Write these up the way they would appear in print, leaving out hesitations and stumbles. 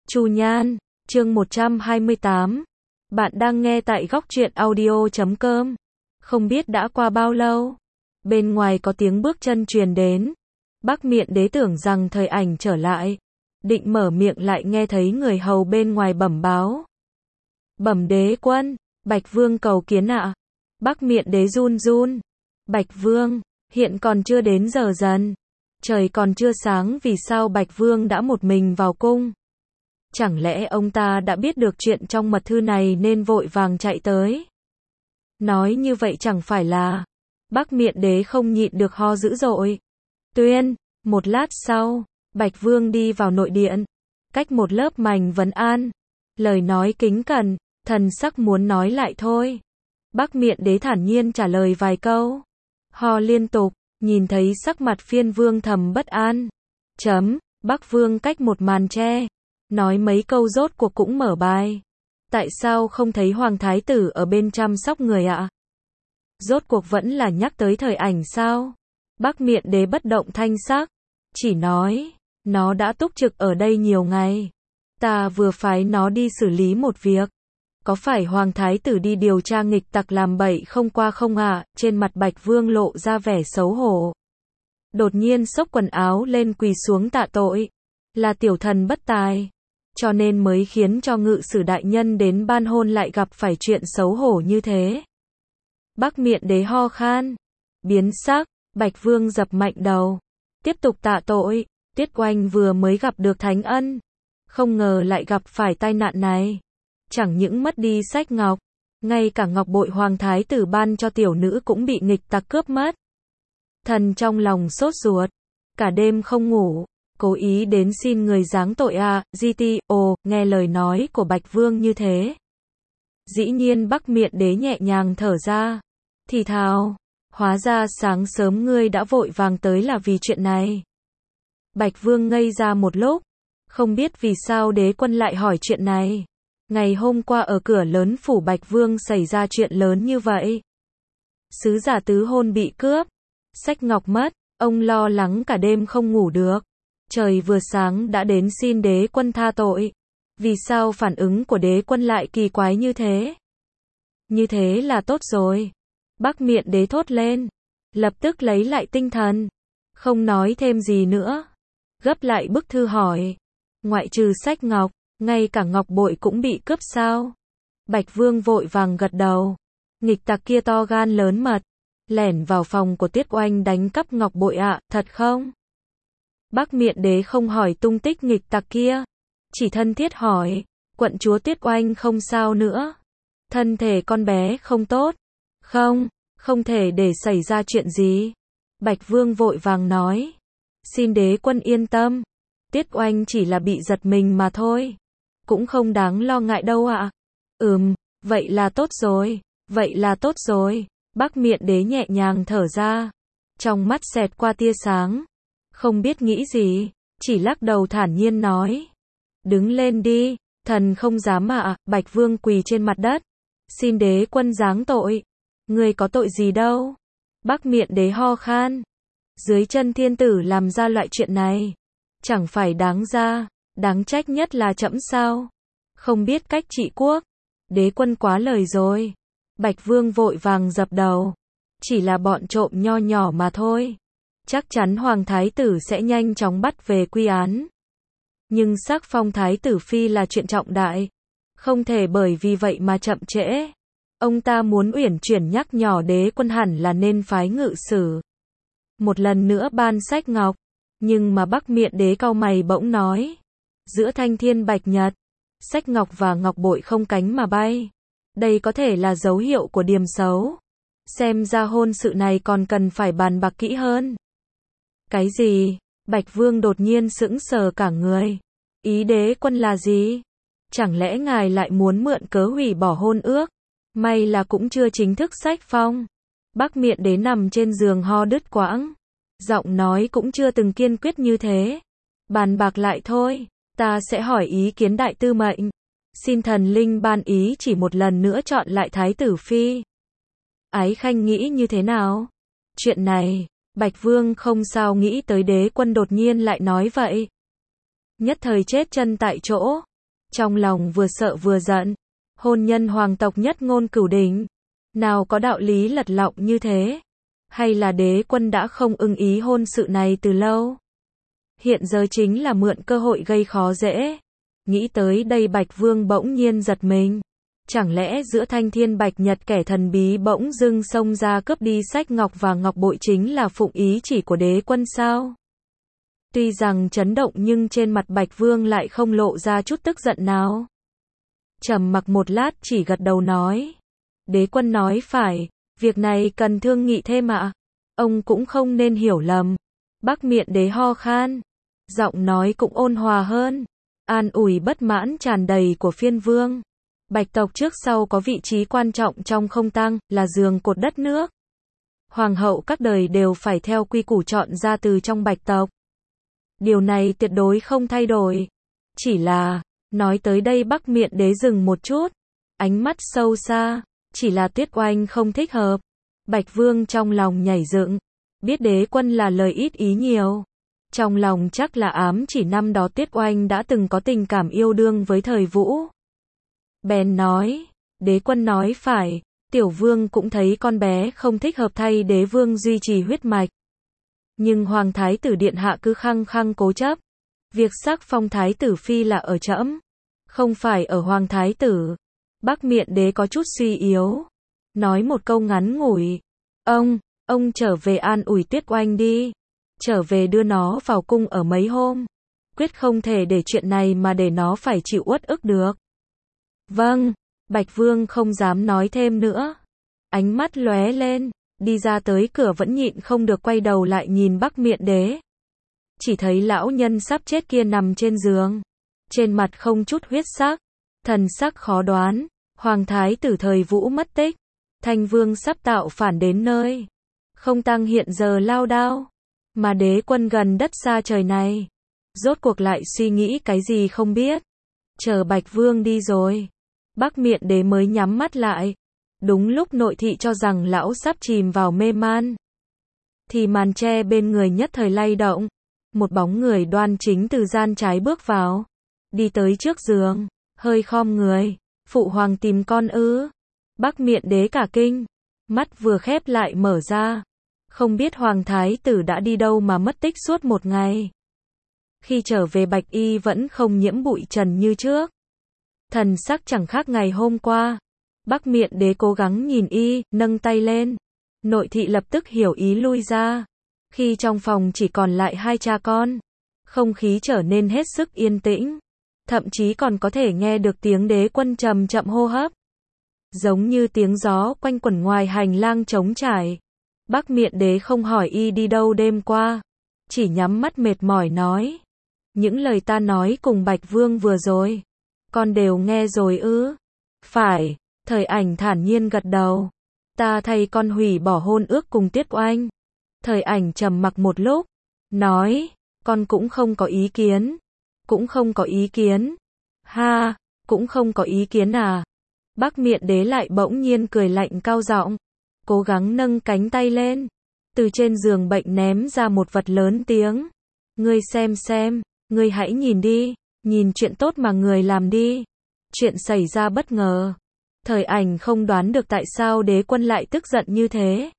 Chu Nhan, chương 128. Bạn đang nghe tại góc truyện audio.com. Không biết đã qua bao lâu, bên ngoài có tiếng bước chân truyền đến. Bắc Miện Đế tưởng rằng thời ảnh trở lại, định mở miệng lại nghe thấy người hầu bên ngoài bẩm báo. Bẩm đế quân, Bạch Vương cầu kiến ạ. Bắc Miện Đế run run. Bạch Vương, hiện còn chưa đến giờ dần. Trời còn chưa sáng vì sao Bạch Vương đã một mình vào cung? Chẳng lẽ ông ta đã biết được chuyện trong mật thư này nên vội vàng chạy tới? Nói như vậy chẳng phải là... Bắc Miện Đế không nhịn được ho dữ dội. Tuyên, một lát sau, Bạch Vương đi vào nội điện. Cách một lớp mảnh vấn an. Lời nói kính cẩn, thần sắc muốn nói lại thôi. Bắc Miện Đế thản nhiên trả lời vài câu. Ho liên tục, nhìn thấy sắc mặt Phiên Vương thầm bất an. Bắc Vương cách một màn tre. Nói mấy câu rốt cuộc cũng mở bài. Tại sao không thấy Hoàng Thái Tử ở bên chăm sóc người ạ? Rốt cuộc vẫn là nhắc tới thời ảnh sao? Bắc Miện Đế bất động thanh sắc. Chỉ nói, nó đã túc trực ở đây nhiều ngày. Ta vừa phái nó đi xử lý một việc. Có phải Hoàng Thái Tử đi điều tra nghịch tặc làm bậy không qua không ạ? Trên mặt Bạch Vương lộ ra vẻ xấu hổ. Đột nhiên xốc quần áo lên quỳ xuống tạ tội. Là tiểu thần bất tài. Cho nên mới khiến cho ngự sử đại nhân đến ban hôn lại gặp phải chuyện xấu hổ như thế. Bắc Miện Đế ho khan. Biến sắc, Bạch Vương dập mạnh đầu. Tiếp tục tạ tội, Tiết Oanh vừa mới gặp được Thánh Ân. Không ngờ lại gặp phải tai nạn này. Chẳng những mất đi sách ngọc, ngay cả ngọc bội Hoàng Thái Tử ban cho tiểu nữ cũng bị nghịch tặc cướp mất. Thần trong lòng sốt ruột, cả đêm không ngủ. Cố ý đến xin người giáng tội à, nghe lời nói của Bạch Vương như thế. Dĩ nhiên Bắc Miện Đế nhẹ nhàng thở ra. Thì thào, hóa ra sáng sớm ngươi đã vội vàng tới là vì chuyện này. Bạch Vương ngây ra một lúc, không biết vì sao đế quân lại hỏi chuyện này. Ngày hôm qua ở cửa lớn phủ Bạch Vương xảy ra chuyện lớn như vậy. Sứ giả tứ hôn bị cướp, sách ngọc mất, ông lo lắng cả đêm không ngủ được. Trời vừa sáng đã đến xin đế quân tha tội. Vì sao phản ứng của đế quân lại kỳ quái như thế? Như thế là tốt rồi. Bắc Miện Đế thốt lên. Lập tức lấy lại tinh thần. Không nói thêm gì nữa. Gấp lại bức thư hỏi. Ngoại trừ sách ngọc, ngay cả ngọc bội cũng bị cướp sao? Bạch Vương vội vàng gật đầu. Nghịch tặc kia to gan lớn mật. Lẻn vào phòng của Tiết Oanh đánh cắp ngọc bội ạ, thật không? Bắc Miện Đế không hỏi tung tích nghịch tặc kia. Chỉ thân thiết hỏi, quận chúa Tiết Oanh không sao nữa. Thân thể con bé không tốt. Không thể để xảy ra chuyện gì. Bạch Vương vội vàng nói. Xin đế quân yên tâm. Tiết Oanh chỉ là bị giật mình mà thôi. Cũng không đáng lo ngại đâu ạ. Vậy là tốt rồi. Bắc Miện Đế nhẹ nhàng thở ra. Trong mắt xẹt qua tia sáng. Không biết nghĩ gì, chỉ lắc đầu thản nhiên nói. Đứng lên đi, thần không dám ạ. Bạch Vương quỳ trên mặt đất. Xin đế quân giáng tội. Người có tội gì đâu. Bắc Miện Đế ho khan. Dưới chân thiên tử làm ra loại chuyện này. Chẳng phải đáng trách nhất là trẫm sao. Không biết cách trị quốc. Đế quân quá lời rồi. Bạch Vương vội vàng dập đầu. Chỉ là bọn trộm nho nhỏ mà thôi. Chắc chắn Hoàng Thái Tử sẽ nhanh chóng bắt về quy án. Nhưng sắc phong Thái Tử Phi là chuyện trọng đại. Không thể bởi vì vậy mà chậm trễ. Ông ta muốn uyển chuyển nhắc nhở đế quân hẳn là nên phái ngự sử. Một lần nữa ban sách ngọc. Nhưng mà Bắc Miện Đế cau mày bỗng nói. Giữa thanh thiên bạch nhật, sách ngọc và ngọc bội không cánh mà bay. Đây có thể là dấu hiệu của điểm xấu. Xem ra hôn sự này còn cần phải bàn bạc kỹ hơn. Cái gì? Bạch Vương đột nhiên sững sờ cả người. Ý đế quân là gì? Chẳng lẽ ngài lại muốn mượn cớ hủy bỏ hôn ước? May là cũng chưa chính thức sách phong. Bắc Miện Đế nằm trên giường ho đứt quãng. Giọng nói cũng chưa từng kiên quyết như thế. Bàn bạc lại thôi. Ta sẽ hỏi ý kiến đại tư mệnh. Xin thần linh ban ý chỉ một lần nữa chọn lại Thái Tử Phi. Ái Khanh nghĩ như thế nào? Chuyện này, Bạch Vương không sao nghĩ tới đế quân đột nhiên lại nói vậy. Nhất thời chết chân tại chỗ. trong lòng vừa sợ vừa giận. Hôn nhân hoàng tộc nhất ngôn cửu đỉnh, nào có đạo lý lật lọng như thế? Hay là đế quân đã không ưng ý hôn sự này từ lâu? Hiện giờ chính là mượn cơ hội gây khó dễ. Nghĩ tới đây Bạch Vương bỗng nhiên giật mình. Chẳng lẽ giữa Thanh Thiên Bạch Nhật kẻ thần bí bỗng dưng xông ra cướp đi sách ngọc và ngọc bội chính là phụng ý chỉ của đế quân sao? Tuy rằng chấn động nhưng trên mặt Bạch Vương lại không lộ ra chút tức giận nào. Trầm mặc một lát chỉ gật đầu nói. Đế quân nói phải, việc này cần thương nghị thêm ạ. Ông cũng không nên hiểu lầm. Bắc Miện Đế ho khan, giọng nói cũng ôn hòa hơn, an ủi bất mãn tràn đầy của phiên vương. Bạch tộc trước sau có vị trí quan trọng trong không tăng, là giường cột đất nước. Hoàng hậu các đời đều phải theo quy củ chọn ra từ trong Bạch tộc. Điều này tuyệt đối không thay đổi. Chỉ là, nói tới đây Bắc Miện Đế dừng một chút, ánh mắt sâu xa, chỉ là Tuyết Oanh không thích hợp. Bạch Vương trong lòng nhảy dựng, biết đế quân là lời ít ý nhiều. Trong lòng chắc là ám chỉ năm đó Tuyết Oanh đã từng có tình cảm yêu đương với Thời Vũ. Bèn nói, đế quân nói phải, tiểu vương cũng thấy con bé không thích hợp thay đế vương duy trì huyết mạch. Nhưng Hoàng Thái tử Điện Hạ cứ khăng khăng cố chấp. Việc sắc phong Thái tử Phi là ở trẫm, không phải ở Hoàng Thái tử. Bắc Miện Đế có chút suy yếu, nói một câu ngắn ngủi. Ông trở về an ủi Tuyết Oanh đi. Trở về đưa nó vào cung ở mấy hôm. Quyết không thể để chuyện này mà để nó phải chịu uất ức được. Vâng, Bạch Vương không dám nói thêm nữa. Ánh mắt lóe lên, đi ra tới cửa vẫn nhịn không được quay đầu lại nhìn Bắc Miện Đế. Chỉ thấy lão nhân sắp chết kia nằm trên giường. Trên mặt không chút huyết sắc, thần sắc khó đoán. Hoàng Thái tử Thời Vũ mất tích. Thanh Vương sắp tạo phản đến nơi. Không tăng hiện giờ lao đao. Mà đế quân gần đất xa trời này. Rốt cuộc lại suy nghĩ cái gì không biết. Chờ Bạch Vương đi rồi. Bắc Miện Đế mới nhắm mắt lại. Đúng lúc nội thị cho rằng lão sắp chìm vào mê man. Thì màn tre bên người nhất thời lay động. Một bóng người đoan chính từ gian trái bước vào. Đi tới trước giường. Hơi khom người. Phụ hoàng tìm con ư? Bắc Miện Đế cả kinh. Mắt vừa khép lại mở ra. Không biết Hoàng Thái tử đã đi đâu mà mất tích suốt một ngày. Khi trở về Bạch Y vẫn không nhiễm bụi trần như trước. Thần sắc chẳng khác ngày hôm qua. Bắc Miện Đế cố gắng nhìn y, nâng tay lên. Nội thị lập tức hiểu ý lui ra. Khi trong phòng chỉ còn lại hai cha con, không khí trở nên hết sức yên tĩnh. Thậm chí còn có thể nghe được tiếng đế quân chậm chậm hô hấp. Giống như tiếng gió quanh quẩn ngoài hành lang trống trải. Bắc Miện Đế không hỏi y đi đâu đêm qua. Chỉ nhắm mắt mệt mỏi nói. Những lời ta nói cùng Bạch Vương vừa rồi. Con đều nghe rồi ư? Phải, Thời Ảnh thản nhiên gật đầu. Ta thay con hủy bỏ hôn ước cùng Tuyết Oanh. Thời Ảnh trầm mặc một lúc. Nói, con cũng không có ý kiến. Cũng không có ý kiến. Ha, cũng không có ý kiến à? Bắc Miện Đế lại bỗng nhiên cười lạnh cao giọng. Cố gắng nâng cánh tay lên. Từ trên giường bệnh ném ra một vật lớn tiếng. Ngươi xem, ngươi hãy nhìn đi. Nhìn chuyện tốt mà người làm đi. Chuyện xảy ra bất ngờ. Thời Ảnh không đoán được tại sao đế quân lại tức giận như thế.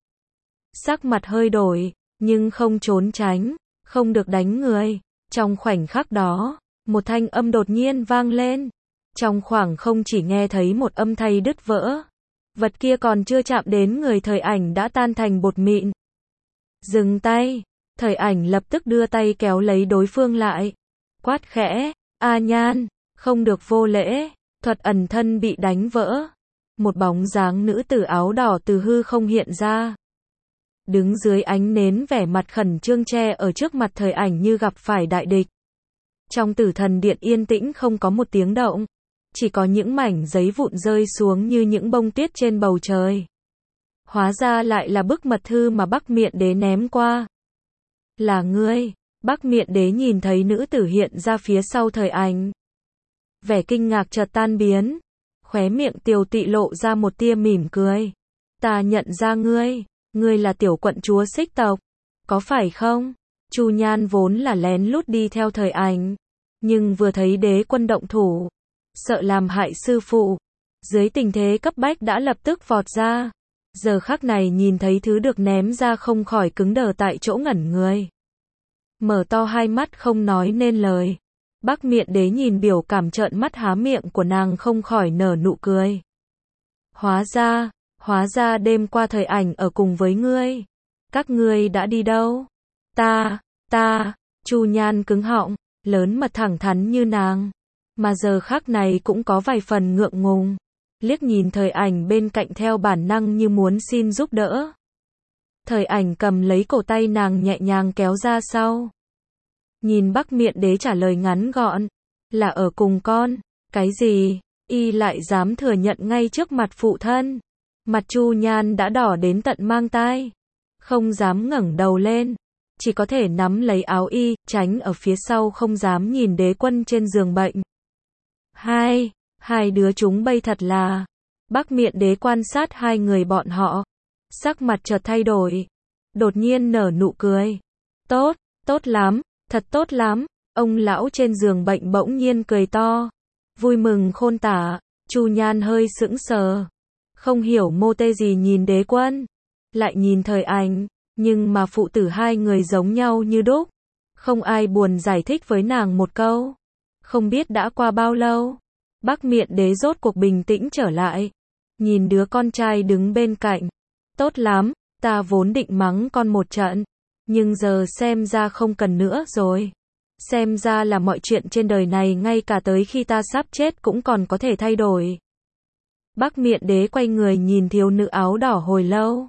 Sắc mặt hơi đổi, nhưng không trốn tránh, không được đánh người. Trong khoảnh khắc đó, một thanh âm đột nhiên vang lên. Trong khoảng không chỉ nghe thấy một âm thanh đứt vỡ. Vật kia còn chưa chạm đến người Thời Ảnh đã tan thành bột mịn. Dừng tay. Thời Ảnh lập tức đưa tay kéo lấy đối phương lại. Quát khẽ, A Nhan, không được vô lễ. Thuật ẩn thân bị đánh vỡ. Một bóng dáng nữ tử áo đỏ từ hư không hiện ra. Đứng dưới ánh nến vẻ mặt khẩn trương che ở trước mặt Thời Ảnh như gặp phải đại địch. Trong Tử Thần Điện yên tĩnh không có một tiếng động. Chỉ có những mảnh giấy vụn rơi xuống như những bông tuyết trên bầu trời. Hóa ra lại là bức mật thư mà Bắc Miện Đế ném qua. Là ngươi. Bắc Miện Đế nhìn thấy nữ tử hiện ra phía sau Thời Ảnh. Vẻ kinh ngạc chợt tan biến. Khóe miệng Tiều Tị lộ ra một tia mỉm cười. Ta nhận ra ngươi. Ngươi là tiểu quận chúa Xích tộc. Có phải không? Chu Nhan vốn là lén lút đi theo Thời Ảnh. Nhưng vừa thấy đế quân động thủ. sợ làm hại sư phụ. Dưới tình thế cấp bách đã lập tức vọt ra. Giờ khắc này nhìn thấy thứ được ném ra không khỏi cứng đờ tại chỗ ngẩn người. Mở to hai mắt không nói nên lời. Bắc Miện Đế nhìn biểu cảm trợn mắt há miệng của nàng không khỏi nở nụ cười. Hóa ra đêm qua Thời Ảnh ở cùng với ngươi. Các ngươi đã đi đâu? Chu Nhan cứng họng, lớn mật thẳng thắn như nàng. Mà giờ khắc này cũng có vài phần ngượng ngùng. Liếc nhìn Thời Ảnh bên cạnh theo bản năng như muốn xin giúp đỡ. Thời Ảnh cầm lấy cổ tay nàng nhẹ nhàng kéo ra sau. Nhìn Bắc Miện Đế trả lời ngắn gọn, là ở cùng con. Cái gì? Y lại dám thừa nhận ngay trước mặt phụ thân. Mặt Chu Nhan đã đỏ đến tận mang tai, không dám ngẩng đầu lên, chỉ có thể nắm lấy áo y, tránh ở phía sau không dám nhìn đế quân trên giường bệnh. Hai đứa chúng bay thật là. Bắc Miện Đế quan sát hai người bọn họ, sắc mặt chợt thay đổi, đột nhiên nở nụ cười. Tốt lắm, thật tốt lắm. Ông lão trên giường bệnh bỗng nhiên cười to, vui mừng khôn tả. Chu Nhan hơi sững sờ, không hiểu mô tê gì nhìn đế quân, lại nhìn Thời Ảnh, nhưng mà phụ tử hai người giống nhau như đúc. Không ai buồn giải thích với nàng một câu. Không biết đã qua bao lâu, Bắc Miện Đế rốt cuộc bình tĩnh trở lại, nhìn đứa con trai đứng bên cạnh. Tốt lắm, ta vốn định mắng con một trận, nhưng giờ xem ra không cần nữa rồi. Xem ra là mọi chuyện trên đời này ngay cả tới khi ta sắp chết cũng còn có thể thay đổi. Bắc Miện Đế quay người nhìn thiếu nữ áo đỏ hồi lâu.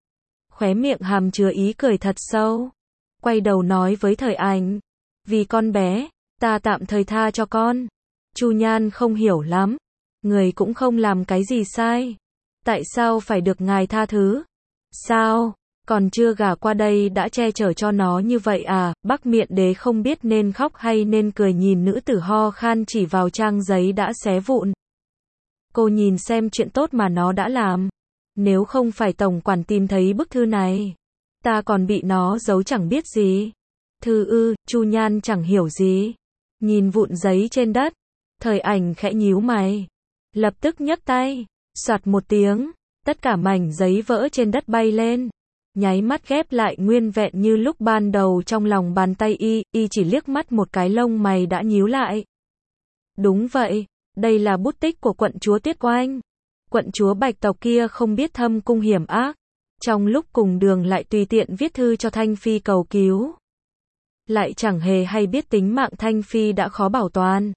Khóe miệng hàm chứa ý cười thật sâu. Quay đầu nói với Thời Ảnh, vì con bé, ta tạm thời tha cho con. Chu Nhan không hiểu lắm. Người cũng không làm cái gì sai. Tại sao phải được ngài tha thứ? Sao? Còn chưa gả qua đây đã che chở cho nó như vậy à? Bắc Miện Đế không biết nên khóc hay nên cười nhìn nữ tử ho khan chỉ vào trang giấy đã xé vụn. Cô nhìn xem chuyện tốt mà nó đã làm. Nếu không phải tổng quản tìm thấy bức thư này, ta còn bị nó giấu chẳng biết gì. Thư ư? Chu Nhan chẳng hiểu gì. Nhìn vụn giấy trên đất, Thời Ảnh khẽ nhíu mày, lập tức nhấc tay, soạt một tiếng, tất cả mảnh giấy vỡ trên đất bay lên, nháy mắt ghép lại nguyên vẹn như lúc ban đầu trong lòng bàn tay y chỉ liếc mắt một cái lông mày đã nhíu lại. Đúng vậy, đây là bút tích của quận chúa Tuyết Oanh. Quận chúa Bạch tộc kia không biết thâm cung hiểm ác, trong lúc cùng đường lại tùy tiện viết thư cho Thanh Phi cầu cứu. Lại chẳng hề hay biết tính mạng Thanh Phi đã khó bảo toàn.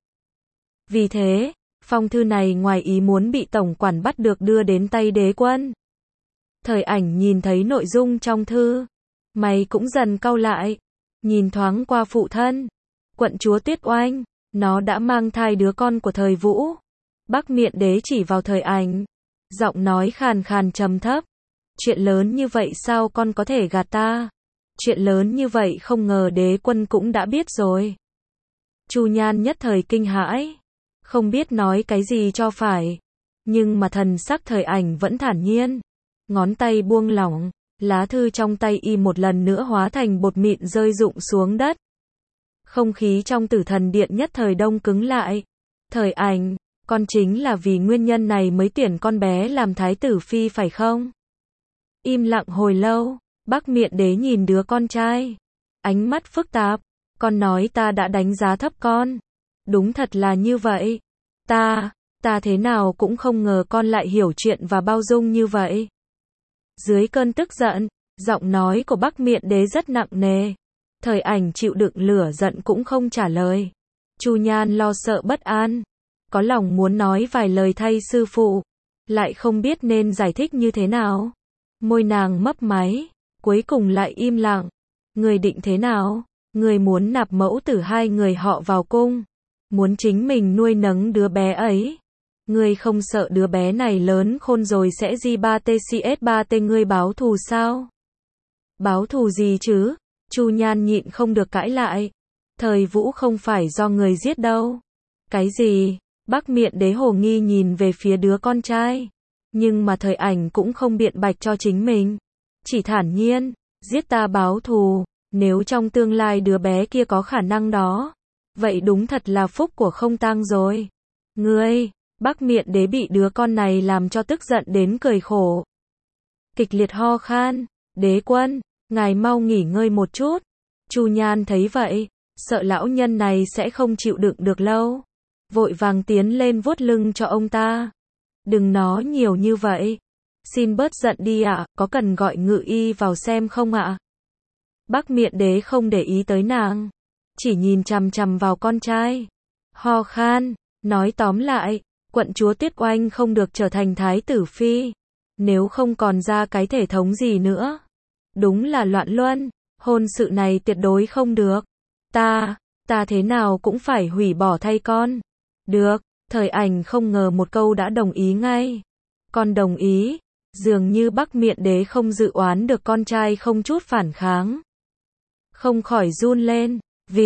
Vì thế, phong thư này ngoài ý muốn bị tổng quản bắt được đưa đến tay đế quân. Thời Ảnh nhìn thấy nội dung trong thư, mày cũng dần cau lại, nhìn thoáng qua phụ thân, quận chúa Tuyết Oanh, nó đã mang thai đứa con của Thời Vũ. Bắc Miện Đế chỉ vào Thời Ảnh, giọng nói khàn khàn trầm thấp, chuyện lớn như vậy sao con có thể gạt ta? Chuyện lớn như vậy không ngờ đế quân cũng đã biết rồi. Chu Nhan nhất thời kinh hãi, không biết nói cái gì cho phải, nhưng mà thần sắc Thời Ảnh vẫn thản nhiên, ngón tay buông lỏng, lá thư trong tay y một lần nữa hóa thành bột mịn rơi rụng xuống đất. Không khí trong Tử Thần Điện nhất thời đông cứng lại. Thời Ảnh, con chính là vì nguyên nhân này mới tuyển con bé làm thái tử phi phải không? Im lặng hồi lâu, Bắc Miện Đế nhìn đứa con trai, ánh mắt phức tạp. Con nói ta đã đánh giá thấp con. Đúng thật là như vậy. Ta thế nào cũng không ngờ con lại hiểu chuyện và bao dung như vậy. Dưới cơn tức giận, giọng nói của Bắc Miện Đế rất nặng nề. Thời Ảnh chịu đựng lửa giận cũng không trả lời. Chu Nhan lo sợ bất an, có lòng muốn nói vài lời thay sư phụ, lại không biết nên giải thích như thế nào. Môi nàng mấp máy, cuối cùng lại im lặng. Người định thế nào? Người muốn nạp mẫu tử hai người họ vào cung, muốn chính mình nuôi nấng đứa bé ấy. Ngươi không sợ đứa bé này lớn khôn rồi sẽ G3TCS3T ngươi báo thù sao? Báo thù gì chứ? Chu Nhan nhịn không được cãi lại. Thời Vũ không phải do người giết đâu. Cái gì? Bắc Miện Đế hồ nghi nhìn về phía đứa con trai. Nhưng mà Thời Ảnh cũng không biện bạch cho chính mình. Chỉ thản nhiên, giết ta báo thù. Nếu trong tương lai đứa bé kia có khả năng đó, vậy đúng thật là phúc của không tang rồi. Ngươi, Bắc Miện Đế bị đứa con này làm cho tức giận đến cười khổ. Kịch liệt ho khan, đế quân, ngài mau nghỉ ngơi một chút. Chu Nhan thấy vậy, sợ lão nhân này sẽ không chịu đựng được lâu. Vội vàng tiến lên vuốt lưng cho ông ta. Đừng nói nhiều như vậy. Xin bớt giận đi ạ, có cần gọi ngự y vào xem không ạ? Bắc Miện Đế không để ý tới nàng. Chỉ nhìn chằm chằm vào con trai. Ho khan, nói tóm lại, quận chúa Tuyết Oanh không được trở thành thái tử phi. Nếu không còn ra cái thể thống gì nữa. Đúng là loạn luân, hôn sự này tuyệt đối không được. Ta thế nào cũng phải hủy bỏ thay con. Được, Thời Ảnh không ngờ một câu đã đồng ý ngay. Con đồng ý, dường như Bắc Miện Đế không dự oán được con trai không chút phản kháng. Không khỏi run lên,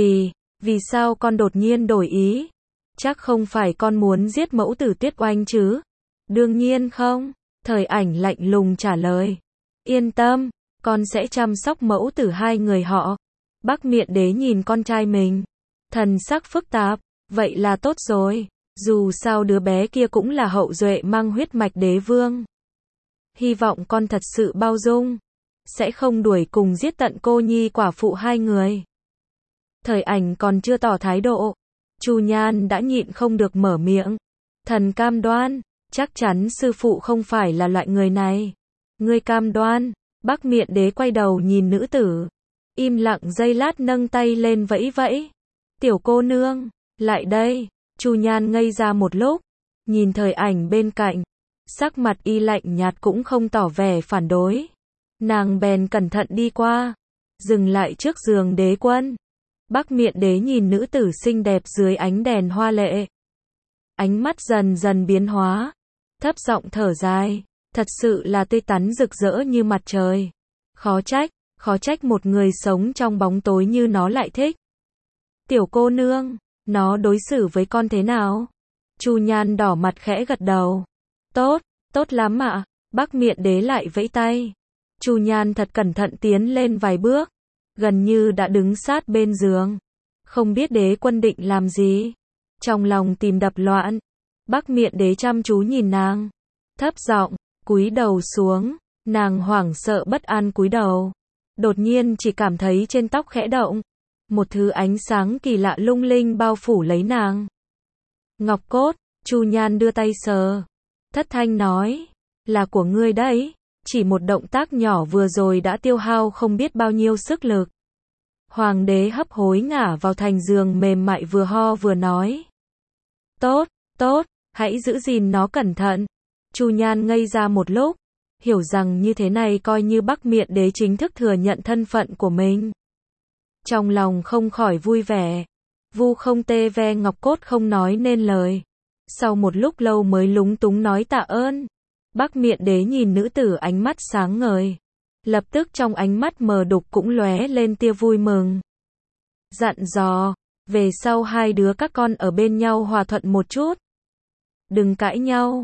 vì sao con đột nhiên đổi ý? Chắc không phải con muốn giết mẫu tử Tuyết Oanh chứ? Đương nhiên không, Thời Ảnh lạnh lùng trả lời. Yên tâm, con sẽ chăm sóc mẫu tử hai người họ. Bắc Miện Đế nhìn con trai mình, thần sắc phức tạp, vậy là tốt rồi, dù sao đứa bé kia cũng là hậu duệ mang huyết mạch đế vương. Hy vọng con thật sự bao dung, sẽ không đuổi cùng giết tận cô nhi quả phụ hai người. Thời Ảnh còn chưa tỏ thái độ, Chu Nhan đã nhịn không được mở miệng. Thần cam đoan, chắc chắn sư phụ không phải là loại người này. Ngươi cam đoan? Bắc Miện Đế quay đầu nhìn nữ tử, im lặng giây lát nâng tay lên vẫy vẫy. Tiểu cô nương, lại đây. Chu Nhan ngây ra một lúc, nhìn Thời Ảnh bên cạnh, sắc mặt y lạnh nhạt cũng không tỏ vẻ phản đối. Nàng bèn cẩn thận đi qua, dừng lại trước giường đế quân. Bắc Miện Đế nhìn nữ tử xinh đẹp dưới ánh đèn hoa lệ. Ánh mắt dần dần biến hóa, thấp giọng thở dài, thật sự là tươi tắn rực rỡ như mặt trời. Khó trách một người sống trong bóng tối như nó lại thích. Tiểu cô nương, nó đối xử với con thế nào? Chu Nhan đỏ mặt khẽ gật đầu. Tốt lắm ạ. Bắc Miện Đế lại vẫy tay. Chu Nhan thật cẩn thận tiến lên vài bước, gần như đã đứng sát bên giường. Không biết đế quân định làm gì. Trong lòng tìm đập loạn, Bắc Miện Đế chăm chú nhìn nàng, thấp giọng, cúi đầu xuống. Nàng hoảng sợ bất an cúi đầu. Đột nhiên chỉ cảm thấy trên tóc khẽ động, một thứ ánh sáng kỳ lạ lung linh bao phủ lấy nàng. Ngọc cốt. Chu Nhan đưa tay sờ, thất thanh nói, là của ngươi đấy. Chỉ một động tác nhỏ vừa rồi đã tiêu hao không biết bao nhiêu sức lực. Hoàng đế hấp hối ngả vào thành giường mềm mại vừa ho vừa nói. Tốt, hãy giữ gìn nó cẩn thận. Chu Nhan ngây ra một lúc, hiểu rằng như thế này coi như Bắc Miện Đế chính thức thừa nhận thân phận của mình. Trong lòng không khỏi vui vẻ. Vu không tê ve ngọc cốt không nói nên lời. Sau một lúc lâu mới lúng túng nói tạ ơn. Bắc Miện Đế nhìn nữ tử ánh mắt sáng ngời. Lập tức trong ánh mắt mờ đục cũng lóe lên tia vui mừng. Dặn dò, về sau hai đứa các con ở bên nhau hòa thuận một chút. Đừng cãi nhau,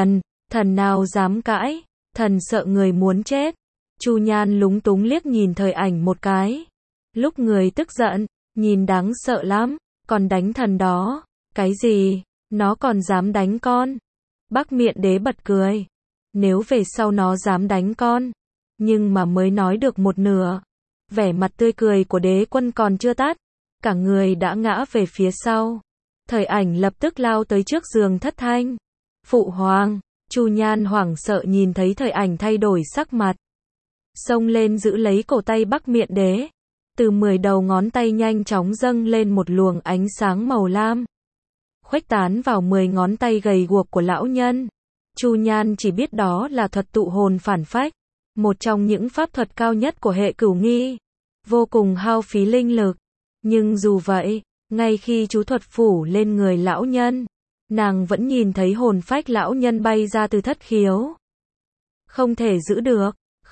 thần nào dám cãi, thần sợ người muốn chết. Chu Nhan lúng túng liếc nhìn Thời Ảnh một cái. Lúc người tức giận, nhìn đáng sợ lắm, còn đánh thần đó. Cái gì? Nó còn dám đánh con? Bắc Miện Đế bật cười. Nếu về sau nó dám đánh con. Nhưng mà mới nói được một nửa. Vẻ mặt tươi cười của đế quân còn chưa tắt. Cả người đã ngã về phía sau. Thời Ảnh lập tức lao tới trước giường thất thanh. Phụ hoàng. Chu Nhan hoảng sợ nhìn thấy Thời Ảnh thay đổi sắc mặt. Xông lên giữ lấy cổ tay Bắc Miện Đế. Từ 10 đầu ngón tay nhanh chóng dâng lên một luồng ánh sáng màu lam. Khuếch tán vào 10 ngón tay gầy guộc của lão nhân. Chu Nhan chỉ biết đó là thuật tụ hồn phản phách. Một trong những pháp thuật cao nhất của hệ Cửu Nghi. Vô cùng hao phí linh lực. Nhưng dù vậy, ngay khi chú thuật phủ lên người lão nhân, nàng vẫn nhìn thấy hồn phách lão nhân bay ra từ thất khiếu. Không thể giữ được.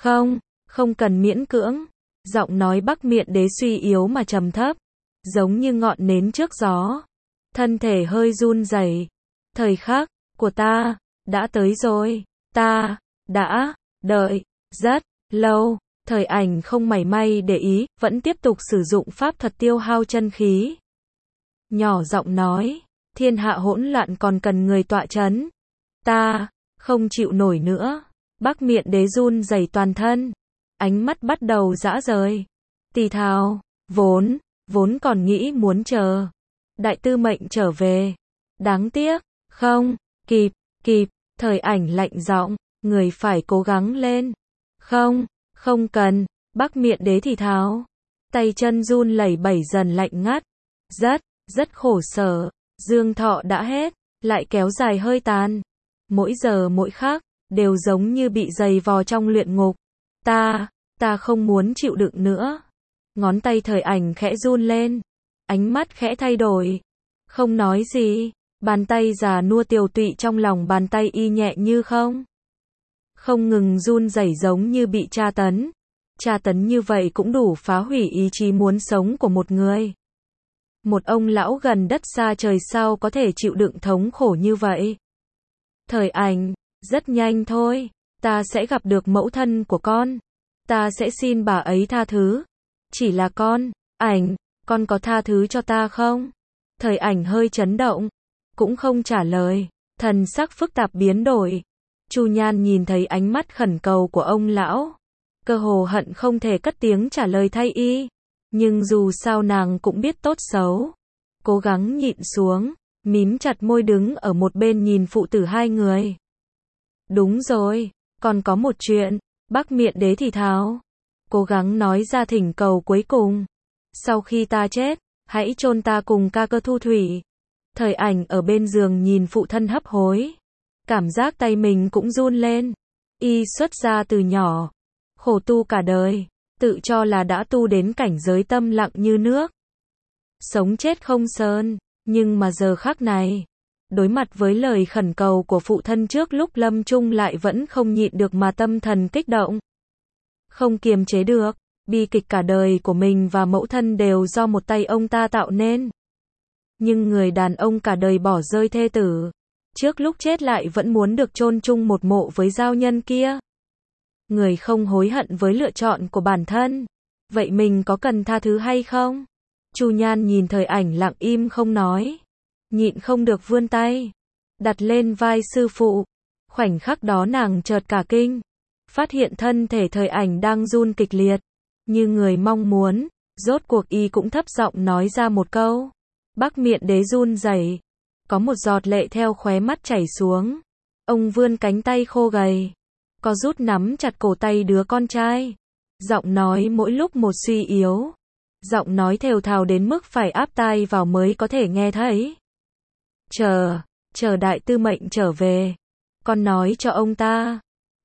Không cần miễn cưỡng. Giọng nói Bắc Miện Đế suy yếu mà trầm thấp, giống như ngọn nến trước gió. Thân thể hơi run rẩy. Thời khắc của ta đã tới rồi. Ta đã đợi rất lâu. Thời Ảnh không mảy may để ý, vẫn tiếp tục sử dụng pháp thuật tiêu hao chân khí. Nhỏ giọng nói, thiên hạ hỗn loạn còn cần người tọa chấn. Ta không chịu nổi nữa. Bắc Miện Đế run rẩy toàn thân, ánh mắt bắt đầu rã rời. Tỳ thào, vốn còn nghĩ muốn chờ Đại Tư Mệnh trở về. Đáng tiếc, không kịp, Thời Ảnh lạnh giọng, người phải cố gắng lên. Không cần, Bắc Miện Đế thì thào. Tay chân run lẩy bẩy dần lạnh ngắt. Rất khổ sở, dương thọ đã hết, lại kéo dài hơi tàn. Mỗi giờ mỗi khắc, đều giống như bị giày vò trong luyện ngục. Ta không muốn chịu đựng nữa. Ngón tay Thời Ảnh khẽ run lên, ánh mắt khẽ thay đổi. Không nói gì, bàn tay già nua tiều tụy trong lòng bàn tay y nhẹ như không ngừng run rẩy giống như bị tra tấn. Tra tấn như vậy cũng đủ phá hủy ý chí muốn sống của một người. Một ông lão gần đất xa trời sao có thể chịu đựng thống khổ như vậy. Thời Ảnh, rất nhanh thôi, ta sẽ gặp được mẫu thân của con. Ta sẽ xin bà ấy tha thứ. Chỉ là con có tha thứ cho ta không? Thời Ảnh hơi chấn động, cũng không trả lời, thần sắc phức tạp biến đổi. Chu Nhan nhìn thấy ánh mắt khẩn cầu của ông lão, cơ hồ hận không thể cất tiếng trả lời thay y, nhưng dù sao nàng cũng biết tốt xấu, cố gắng nhịn xuống, mím chặt môi đứng ở một bên nhìn phụ tử hai người. Đúng rồi, còn có một chuyện, Bắc Miện Đế thì thào, cố gắng nói ra thỉnh cầu cuối cùng. Sau khi ta chết, hãy chôn ta cùng ca cơ Thu Thủy. Thời Ảnh ở bên giường nhìn phụ thân hấp hối, cảm giác tay mình cũng run lên. Y xuất gia từ nhỏ, khổ tu cả đời, tự cho là đã tu đến cảnh giới tâm lặng như nước, sống chết không sơn, nhưng mà giờ khắc này, đối mặt với lời khẩn cầu của phụ thân trước lúc lâm chung lại vẫn không nhịn được mà tâm thần kích động. Không kiềm chế được, bi kịch cả đời của mình và mẫu thân đều do một tay ông ta tạo nên. Nhưng người đàn ông cả đời bỏ rơi thê tử, trước lúc chết lại vẫn muốn được chôn chung một mộ với giao nhân kia. Người không hối hận với lựa chọn của bản thân. Vậy mình có cần tha thứ hay không? Chu Nhan nhìn Thời Ảnh lặng im không nói, nhịn không được vươn tay, đặt lên vai sư phụ. Khoảnh khắc đó nàng chợt cả kinh, phát hiện thân thể Thời Ảnh đang run kịch liệt, như người mong muốn. Rốt cuộc y cũng thấp giọng nói ra một câu. Bắc Miện Đế run rẩy, có một giọt lệ theo khóe mắt chảy xuống. Ông vươn cánh tay khô gầy, có rút nắm chặt cổ tay đứa con trai. Giọng nói mỗi lúc một suy yếu, giọng nói thều thào đến mức phải áp tai vào mới có thể nghe thấy. Chờ Đại Tư Mệnh trở về, con nói cho ông ta,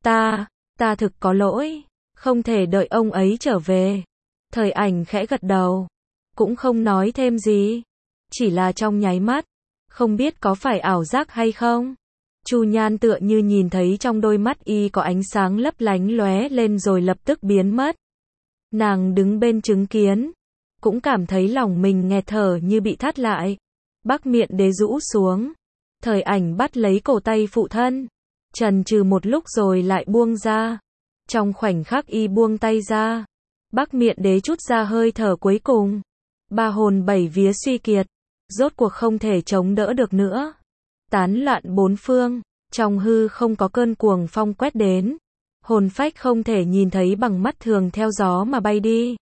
ta thực có lỗi, không thể đợi ông ấy trở về. Thời Ảnh khẽ gật đầu, cũng không nói thêm gì, chỉ là trong nháy mắt, không biết có phải ảo giác hay không, Chu Nhan tựa như nhìn thấy trong đôi mắt y có ánh sáng lấp lánh lóe lên rồi lập tức biến mất. Nàng đứng bên chứng kiến, cũng cảm thấy lòng mình nghẹt thở như bị thắt lại. Bắc Miện Đế rũ xuống, Thời Ảnh bắt lấy cổ tay phụ thân, chần chừ một lúc rồi lại buông ra. Trong khoảnh khắc y buông tay ra, Bắc Miện Đế trút ra hơi thở cuối cùng. Ba hồn bảy vía suy kiệt, rốt cuộc không thể chống đỡ được nữa. Tán loạn bốn phương, trong hư không có cơn cuồng phong quét đến. Hồn phách không thể nhìn thấy bằng mắt thường theo gió mà bay đi.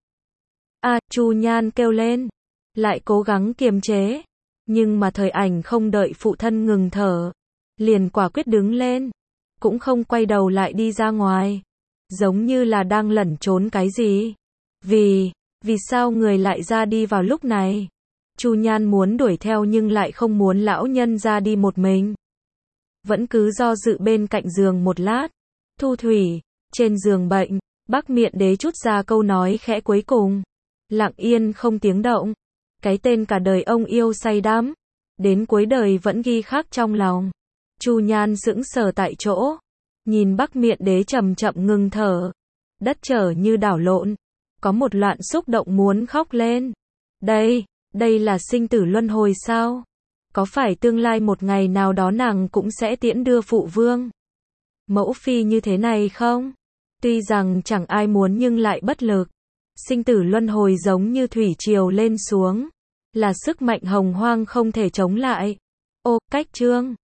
Chu Nhan kêu lên, lại cố gắng kiềm chế. Nhưng mà Thời Ảnh không đợi phụ thân ngừng thở, liền quả quyết đứng lên, cũng không quay đầu lại đi ra ngoài, giống như là đang lẩn trốn cái gì. Vì sao người lại ra đi vào lúc này? Chu Nhan muốn đuổi theo nhưng lại không muốn lão nhân ra đi một mình. Vẫn cứ do dự bên cạnh giường một lát. Thu Thủy, trên giường bệnh, Bắc Miện Đế trút ra câu nói khẽ cuối cùng. Lặng yên không tiếng động. Cái tên cả đời ông yêu say đắm, đến cuối đời vẫn ghi khắc trong lòng. Chu Nhan sững sờ tại chỗ, nhìn Bắc Miện Đế chậm chậm ngừng thở. Đất trở như đảo lộn, có một loạn xúc động muốn khóc lên. Đây là sinh tử luân hồi sao? Có phải tương lai một ngày nào đó nàng cũng sẽ tiễn đưa phụ vương, mẫu phi như thế này không? Tuy rằng chẳng ai muốn nhưng lại bất lực. Sinh tử luân hồi giống như thủy triều lên xuống, là sức mạnh hồng hoang không thể chống lại. Ô, cách chương.